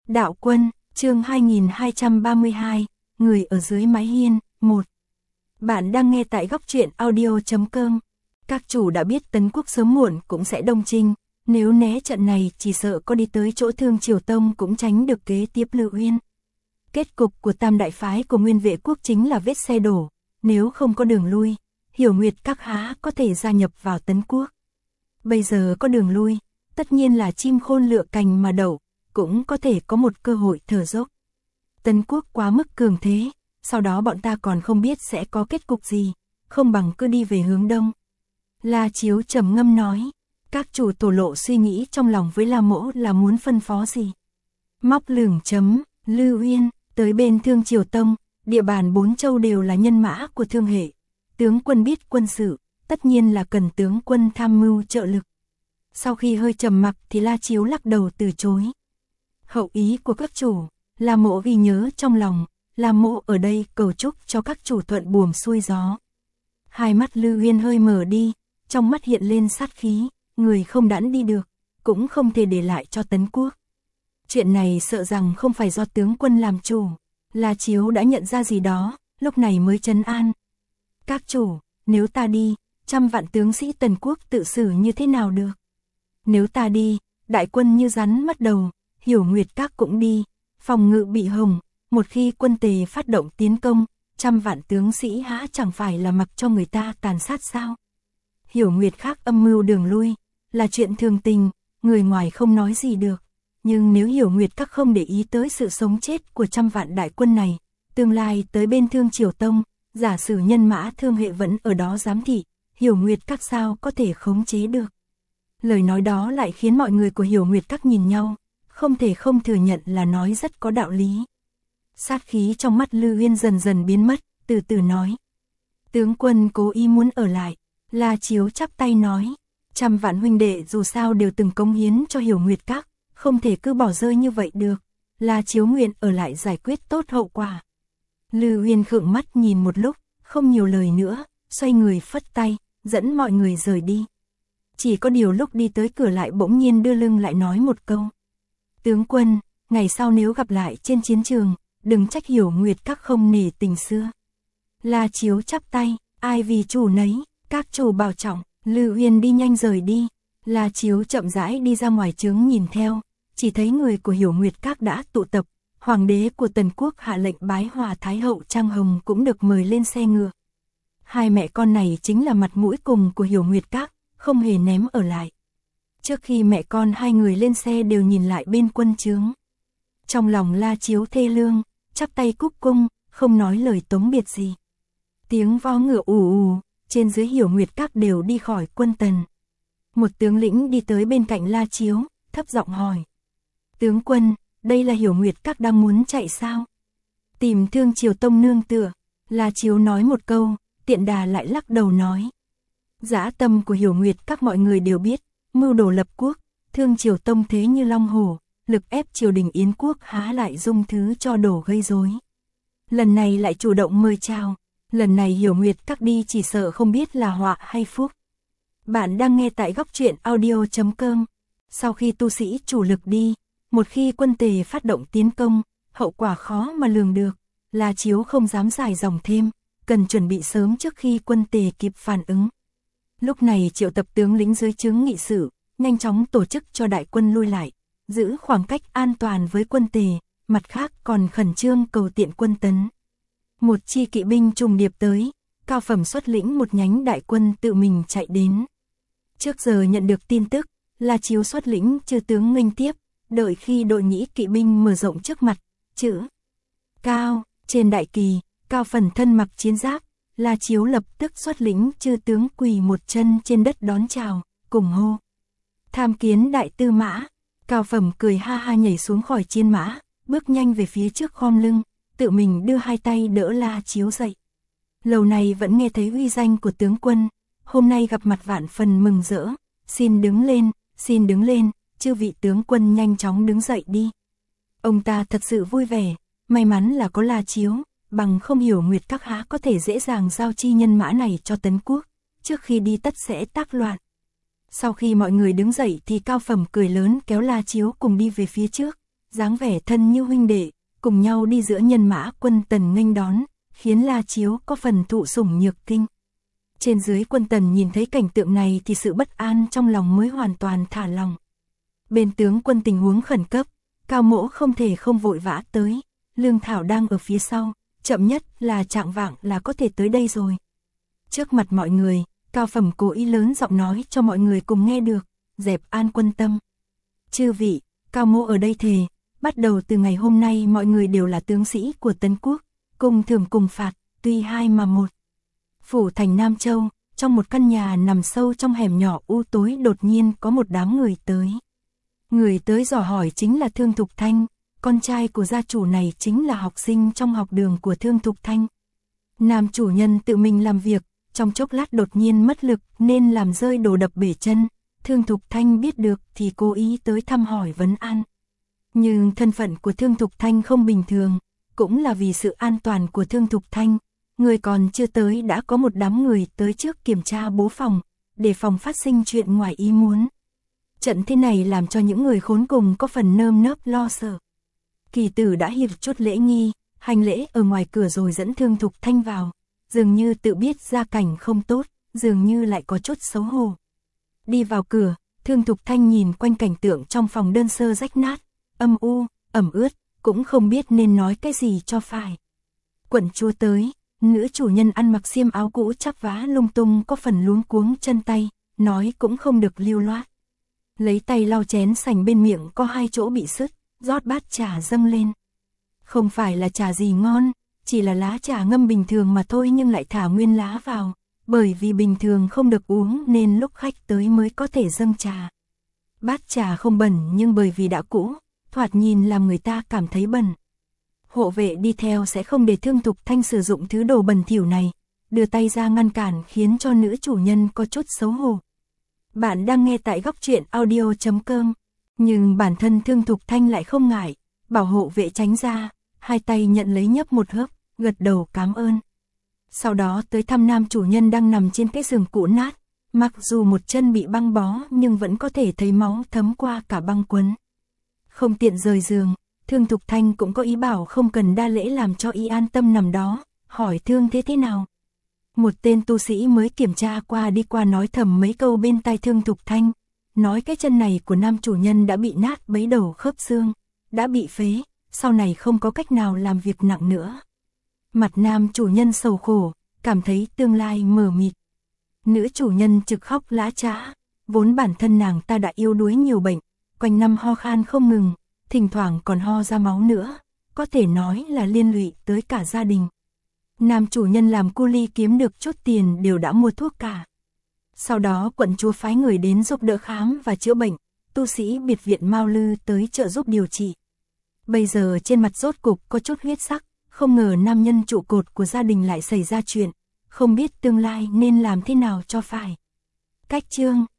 Đạo quân, chương 2232, người ở dưới mái hiên, 1. Bạn đang nghe tại góc truyện audio.com. Các chủ đã biết Tấn Quốc sớm muộn cũng sẽ đông chinh, nếu né trận này chỉ sợ có đi tới chỗ Thương Triều Tông cũng tránh được kế tiếp Lư Uyên. Kết cục của tam đại phái của Nguyên Vệ Quốc chính là vết xe đổ, nếu không có đường lui, Hiểu Nguyệt các há có thể gia nhập vào Tấn Quốc. Bây giờ có đường lui, tất nhiên là chim khôn lựa cành mà đậu, cũng có thể có một cơ hội thở dốc. Tấn Quốc quá mức cường thế, sau đó bọn ta còn không biết sẽ có kết cục gì, không bằng cứ đi về hướng đông. La Chiếu trầm ngâm nói, các chủ tổ lộ suy nghĩ trong lòng với La Mỗ là muốn phân phó gì. Móc lửng chấm, Lư Uyên, tới bên Thương Triều Tông, địa bàn 4 châu đều là nhân mã của thương hệ. Tướng quân biết quân sự, tất nhiên là cần tướng quân tham mưu trợ lực. Sau khi hơi trầm mặc thì La Chiếu lắc đầu từ chối. Hậu ý của các chủ, La Mỗ ghi nhớ trong lòng, La Mỗ ở đây cầu chúc cho các chủ thuận buồm xuôi gió. Hai mắt Lư Uyên hơi mở đi, trong mắt hiện lên sát khí, người không đãn đi được, cũng không thể để lại cho Tấn Quốc. Chuyện này sợ rằng không phải do tướng quân làm chủ, La Chiếu đã nhận ra gì đó, lúc này mới trấn an. Các chủ, nếu ta đi, 100 vạn tướng sĩ Tần Quốc tự xử như thế nào được? Nếu ta đi, đại quân như rắn mất đầu, Hiểu Nguyệt các cũng đi, phòng ngự bị hồng, một khi quân Tề phát động tiến công, 100 vạn tướng sĩ há chẳng phải là mặc cho người ta tàn sát sao? Hiểu Nguyệt khác âm mưu đường lui, là chuyện thường tình, người ngoài không nói gì được. Nhưng nếu Hiểu Nguyệt các không để ý tới sự sống chết của 100 vạn đại quân này, tương lai tới bên Thương Triều Tông, giả sử nhân mã thương hệ vẫn ở đó giám thị, Hiểu Nguyệt các sao có thể khống chế được. Lời nói đó lại khiến mọi người của Hiểu Nguyệt các nhìn nhau, không thể không thừa nhận là nói rất có đạo lý. Sát khí trong mắt Lư Uyên dần dần biến mất, từ từ nói. Tướng quân cố ý muốn ở lại, La Chiếu chắp tay nói, 100 vạn huynh đệ dù sao đều từng cống hiến cho Hiểu Nguyệt các, không thể cứ bỏ rơi như vậy được. La Chiếu nguyện ở lại giải quyết tốt hậu quả. Lư Uyên khựng mắt nhìn một lúc, không nhiều lời nữa, xoay người phất tay, dẫn mọi người rời đi. Chỉ có điều lúc đi tới cửa lại bỗng nhiên đưa lưng lại nói một câu. Tướng quân, ngày sau nếu gặp lại trên chiến trường, đừng trách Hiểu Nguyệt các không nể tình xưa. La Chiếu chắp tay, ai vì chủ nấy, các chủ bảo trọng. Lư Uyên đi nhanh rời đi. La Chiếu chậm rãi đi ra ngoài trướng nhìn theo, chỉ thấy người của Hiểu Nguyệt các đã tụ tập. Hoàng đế của Tần Quốc hạ lệnh bái Hòa Thái hậu Trang Hồng cũng được mời lên xe ngựa. Hai mẹ con này chính là mặt mũi cùng của Hiểu Nguyệt các, không hề ném ở lại. Trước khi mẹ con hai người lên xe đều nhìn lại bên quân trướng. Trong lòng La Chiếu thê lương, chắp tay cúc cung, không nói lời tống biệt gì. Tiếng vó ngựa ù ù, trên dưới Hiểu Nguyệt các đều đi khỏi quân Tần. Một tướng lĩnh đi tới bên cạnh La Chiếu, thấp giọng hỏi. Tướng quân, đây là Hiểu Nguyệt các đang muốn chạy sao? Tìm Thương Triều Tông nương tựa. La Chiếu nói một câu, tiện đà lại lắc đầu nói. Dã tâm của Hiểu Nguyệt các mọi người đều biết, mưu đồ lập quốc, Thương Triều Tông thế như long hổ, lực ép triều đình Yến quốc há lại dung thứ cho đổ gây rối. Lần này lại chủ động mời chào, lần này Hiểu Nguyệt các đi chỉ sợ không biết là họa hay phúc. Bạn đang nghe tại góc truyện audio.com. Sau khi tu sĩ chủ lực đi, một khi quân Tề phát động tiến công, hậu quả khó mà lường được. La Chiếu không dám dài dòng thêm, cần chuẩn bị sớm trước khi quân Tề kịp phản ứng. Lúc này triệu tập tướng lĩnh dưới trướng nghị sự, nhanh chóng tổ chức cho đại quân lui lại, giữ khoảng cách an toàn với quân Tề, mặt khác còn khẩn trương cầu tiện quân Tấn. Một chi kỵ binh trùng điệp tới, cao phẩm xuất lĩnh một nhánh đại quân tự mình chạy đến. Trước giờ nhận được tin tức, La Chiếu xuất lĩnh chư tướng nghênh tiếp, đợi khi đội nhĩ kỵ binh mở rộng trước mặt, chữ Cao, trên đại kỳ, Cao phần thân mặc chiến giáp, La Chiếu lập tức xuất lĩnh chư tướng quỳ một chân trên đất đón chào, cùng hô. Tham kiến đại tư mã. Cao phẩm cười ha ha nhảy xuống khỏi chiến mã, bước nhanh về phía trước khom lưng, tự mình đưa hai tay đỡ La Chiếu dậy. Lâu này vẫn nghe thấy uy danh của tướng quân, hôm nay gặp mặt vạn phần mừng rỡ, xin đứng lên, chư vị tướng quân nhanh chóng đứng dậy đi. Ông ta thật sự vui vẻ, may mắn là có La Chiếu, bằng không Hiểu Nguyệt các há có thể dễ dàng giao chi nhân mã này cho Tấn Quốc, trước khi đi tất sẽ tác loạn. Sau khi mọi người đứng dậy thì Cao Phẩm cười lớn kéo La Chiếu cùng đi về phía trước, dáng vẻ thân như huynh đệ, cùng nhau đi giữa nhân mã quân Tần nghênh đón, khiến La Chiếu có phần thụ sủng nhược kinh. Trên dưới quân Tần nhìn thấy cảnh tượng này thì sự bất an trong lòng mới hoàn toàn thả lòng. Bên tướng quân tình huống khẩn cấp, Cao Mỗ không thể không vội vã tới, lương thảo đang ở phía sau, chậm nhất là chạng vạng là có thể tới đây rồi. Trước mặt mọi người, Cao Phẩm cố ý lớn giọng nói cho mọi người cùng nghe được, dẹp an quân tâm. Chư vị, Cao Mỗ ở đây thề, bắt đầu từ ngày hôm nay mọi người đều là tướng sĩ của Tấn Quốc, cùng thưởng cùng phạt, tuy hai mà một. Phủ thành Nam Châu, trong một căn nhà nằm sâu trong hẻm nhỏ u tối đột nhiên có một đám người tới. Người tới dò hỏi chính là Thương Thục Thanh, con trai của gia chủ này chính là học sinh trong học đường của Thương Thục Thanh. Nam chủ nhân tự mình làm việc, trong chốc lát đột nhiên mất lực nên làm rơi đồ đập bể chân. Thương Thục Thanh biết được thì cố ý tới thăm hỏi vấn an. Nhưng thân phận của Thương Thục Thanh không bình thường, cũng là vì sự an toàn của Thương Thục Thanh. Người còn chưa tới đã có một đám người tới trước kiểm tra bố phòng, để phòng phát sinh chuyện ngoài ý muốn. Trận thế này làm cho những người khốn cùng có phần nơm nớp lo sợ. Kỳ tử đã hiệp chút lễ nghi, hành lễ ở ngoài cửa rồi dẫn Thương Thục Thanh vào, dường như tự biết gia cảnh không tốt, dường như lại có chút xấu hổ. Đi vào cửa, Thương Thục Thanh nhìn quanh cảnh tượng trong phòng đơn sơ rách nát, âm u, ẩm ướt, cũng không biết nên nói cái gì cho phải. Quận chúa tới, nữ chủ nhân ăn mặc xiêm áo cũ chắp vá lung tung có phần luống cuống chân tay, nói cũng không được lưu loát. Lấy tay lau chén sành bên miệng có hai chỗ bị sứt, rót bát trà dâng lên. Không phải là trà gì ngon, chỉ là lá trà ngâm bình thường mà thôi nhưng lại thả nguyên lá vào, bởi vì bình thường không được uống nên lúc khách tới mới có thể dâng trà. Bát trà không bẩn nhưng bởi vì đã cũ, thoạt nhìn làm người ta cảm thấy bẩn. Hộ vệ đi theo sẽ không để Thương Thục Thanh sử dụng thứ đồ bẩn thỉu này, đưa tay ra ngăn cản khiến cho nữ chủ nhân có chút xấu hổ. Bạn đang nghe tại góc truyện audio.com, nhưng bản thân Thương Thục Thanh lại không ngại, bảo hộ vệ tránh ra, hai tay nhận lấy nhấp một hớp, gật đầu cảm ơn. Sau đó tới thăm nam chủ nhân đang nằm trên cái giường cũ nát, mặc dù một chân bị băng bó nhưng vẫn có thể thấy máu thấm qua cả băng quấn. Không tiện rời giường, Thương Thục Thanh cũng có ý bảo không cần đa lễ làm cho y an tâm nằm đó, hỏi thương thế nào. Một tên tu sĩ mới kiểm tra qua đi qua nói thầm mấy câu bên tai Thương Thục Thanh, nói cái chân này của nam chủ nhân đã bị nát bấy đầu khớp xương, đã bị phế, sau này không có cách nào làm việc nặng nữa. Mặt nam chủ nhân sầu khổ, cảm thấy tương lai mờ mịt. Nữ chủ nhân trực khóc lã chã, vốn bản thân nàng ta đã yếu đuối nhiều bệnh, quanh năm ho khan không ngừng, thỉnh thoảng còn ho ra máu nữa, có thể nói là liên lụy tới cả gia đình. Nam chủ nhân làm cu ly kiếm được chút tiền đều đã mua thuốc cả. Sau đó quận chúa phái người đến giúp đỡ khám và chữa bệnh, tu sĩ biệt viện Mao Lư tới trợ giúp điều trị. Bây giờ trên mặt rốt cục có chút huyết sắc, không ngờ nam nhân trụ cột của gia đình lại xảy ra chuyện, không biết tương lai nên làm thế nào cho phải. Cách chương